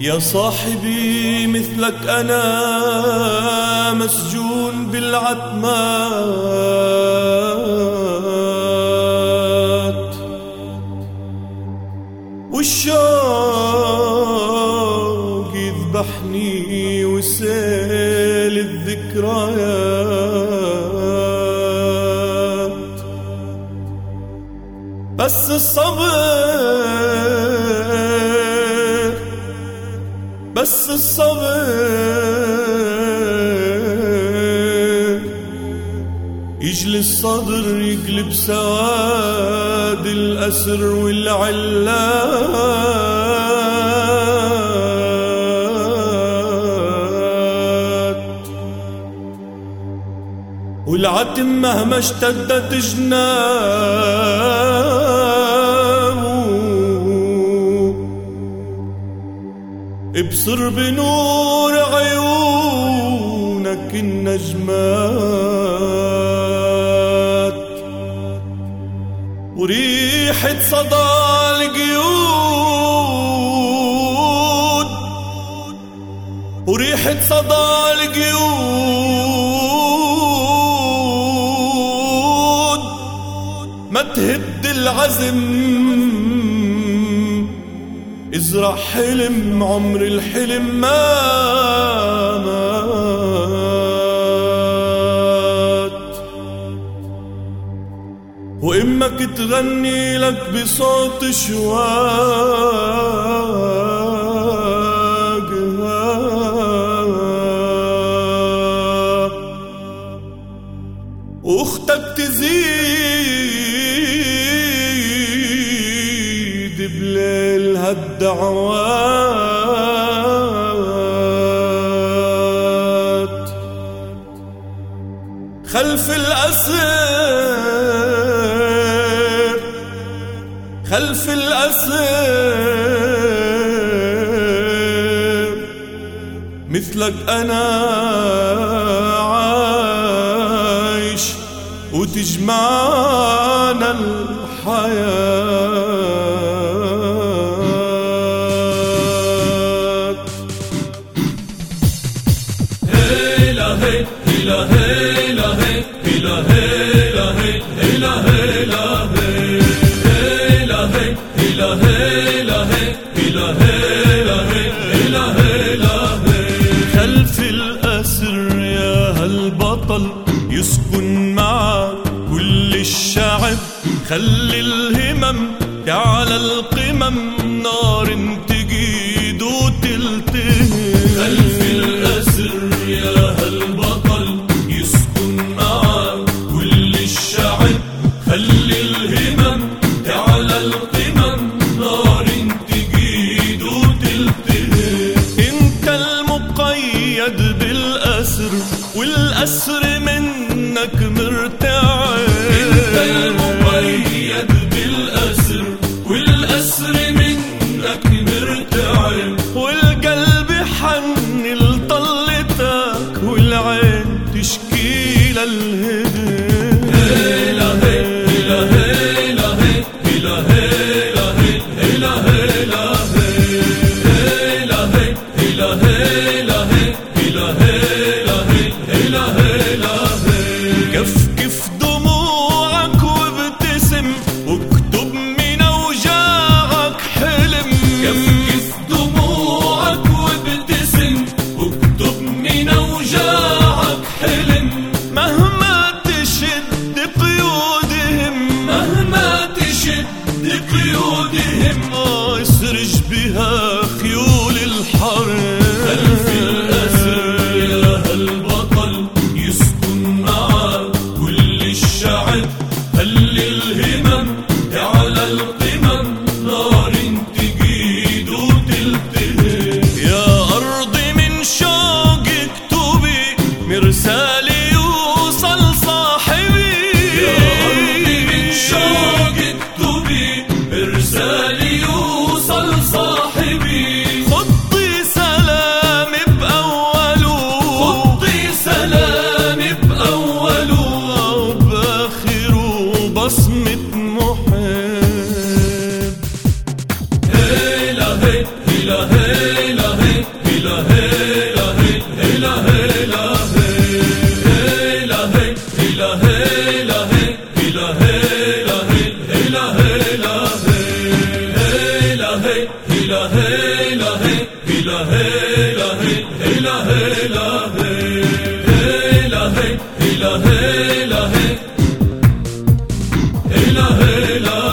يا صاحبي مثلك أنا مسجون بالعتمات، والشوق يذبحني وسيل الذكريات، بس الصبر يجلي الصدر يقلب سواد الأسر والعلات، والعتم مهما اشتدت جنابه ابصر بنور عيونك النجمات، وريحة صدى القيود ما تهد العزم، ازرع حلم عمر الحلم ما مات، وإمك تغني لك بصوت شواقها، وأختك تزيد بليل هالدعوات، خلف الأسر مثلك أنا عايش وتجمعنا الحياة. هيلا هي هيلا هيلا هي هيلا هيلا هي هيلا هيلا خلف الأسر يا هالبطل يسكن معك كل الشعب، خلي الهمم تعلى القمم نار تجيد وتلتهب. خلف الأسر يا هالبطل يسكن معك كل الشعب، خلي الهمم تعلى القمم نار تجيد وتلتهب. انت المقيد بالأسر والأسر منك مرتعب، انت المقيد بالأسر والأسر منك مرتعب، والقلب حن لطلتك والعين تشكي للهدم. هيلا هيلا هيلا هيلا هيلا هيلا هيلا هيلا هيلا هيلا هيلا هيلا كفكف دموعك وابتسم واكتب من اوجاعك حلم. كفكف دموعك وابتسم واكتب من اوجاعك حلم، مهما تشد قيودهم اسرج بها خيول الحرب. خلف الأسر يا هالبطل يسكن معك كل الشعب، خلي الهمم تعلى القمم نار تجيد وتلتهب. يا أرض من شوق اكتبي مرسالي يوصل صاحبي، يا أرض من شوق اكتبي مرسالي يوصل صاحبي. خطي سلام بأوله وبآخره بصمة محب. هيلا هيلا هيلا هلا هلا هلا هلا هلا هلا هلا هلا هلا هلا هلا